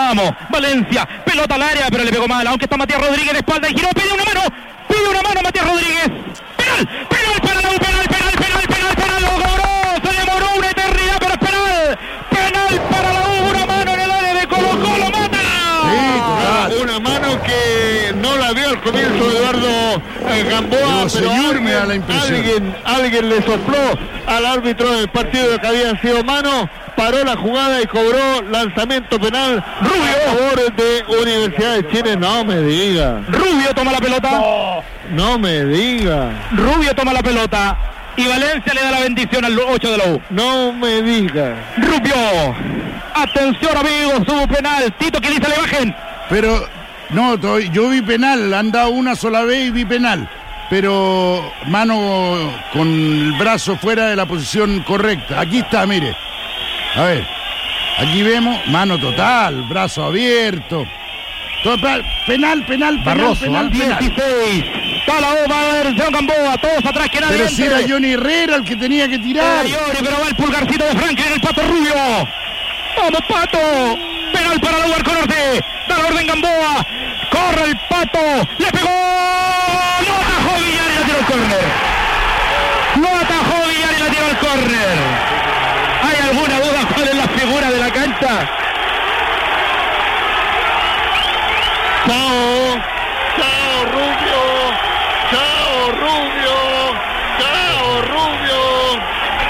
Vamos, Valencia, pelota al área, pero le pegó mal, aunque está Matías Rodríguez de espalda y giró, pide una mano Matías Rodríguez. Penal para la U, penal, lo cobró, se demoró una eternidad, pero es penal para la U, una mano en el área de Colo-Colo, mata. Sí, una mano que no la vio al comienzo Eduardo Gamboa, pero alguien le sopló al árbitro del partido que había sido mano, paró la jugada y cobró lanzamiento penal. Rubio a favor de Universidad de Chile. No me diga. Rubio toma la pelota. No me diga. Rubio toma la pelota y Valencia le da la bendición al 8 de la U. No me diga. Rubio. Atención amigos, hubo penal. Tito, que dice la imagen. Pero no, yo vi penal, han dado una sola vez y vi penal. Pero mano con el brazo fuera de la posición correcta. Aquí está, mire. A ver, aquí vemos, mano total, brazo abierto. Penal. Barroso, penal. 16. Está la U, va a ver John Gamboa, todos atrás que nadie. Pero si era Johnny Herrera el que tenía que tirar. Pero va el pulgarcito de Franklin, el Pato Rubio. ¡Vamos, Pato! Penal para la U Arco Norte. Da la orden Gamboa. Corre el Pato. Le pegó. No atajó Villar y la tiró al córner. ¿Hay alguna duda cuál es la figura de la cancha? Chao Rubio.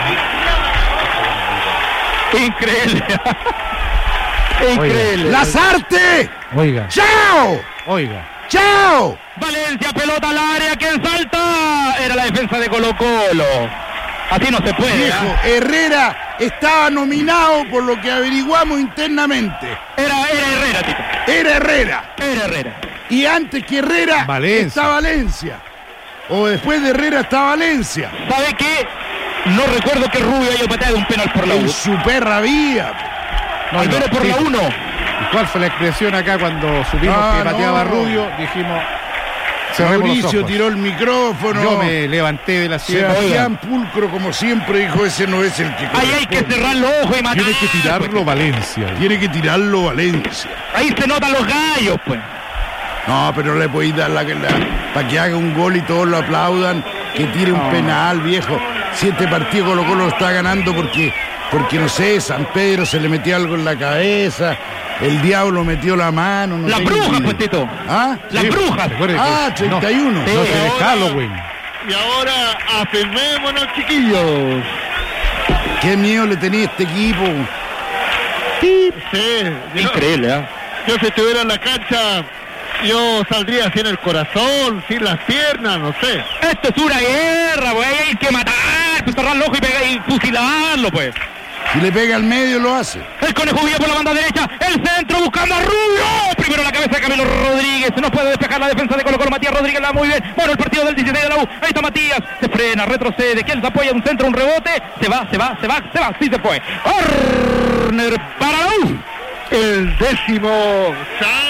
Increíble. Increíble. ¡Lazarte! Oiga. ¡Chao! Oiga. ¡Chao! Valencia, pelota al área, ¿quién salta? Era la defensa de Colo-Colo. Así no se puede. Viejo, Herrera estaba nominado por lo que averiguamos internamente. Era Herrera, Tito. Era Herrera. Y antes que Herrera está Valencia. O después de Herrera está Valencia. ¿Sabe qué? No recuerdo que Rubio haya pateado un penal por la U. En su perra vía. Al menos por la 1. ¿Y cuál fue la expresión acá cuando supimos que pateaba Rubio? Dijimos... Mauricio tiró el micrófono. Yo me levanté de la silla. Sebastián Pulcro, como siempre, dijo: ese no es el que. Ahí hay que cerrar los ojos y matar. Tiene que tirarlo Valencia. Ahí se notan los gallos, pues. No, pero no le podéis dar para que haga un gol y todos lo aplaudan. Que tire un penal, viejo. Si este partido Colo-Colo lo está ganando porque no sé, San Pedro se le metió algo en la cabeza. El diablo metió la mano. No las brujas, pues, Tito. ¿Ah? Las brujas. 31. No se de Halloween. Y ahora afirmémonos, chiquillos. Qué miedo le tenía este equipo. Sí. Increíble, ¿eh? Yo si estuviera en la cancha, yo saldría sin el corazón, sin las piernas, no sé. Esto es una guerra, pues. Hay que matar, pues, cerrar el ojo y fusilarlo, pues. Si le pega al medio, lo hace. El Conejo Villa por la banda derecha. El centro buscando a Rubio. Primero la cabeza de Camilo Rodríguez. No puede despejar la defensa de Colo-Colo. Matías Rodríguez la muy bien. Bueno, el partido del 16 de la U. Ahí está Matías. Se frena, retrocede. ¿Quién se apoya? Un centro, un rebote. Se va. Sí se fue. Corner para la U. El 10º.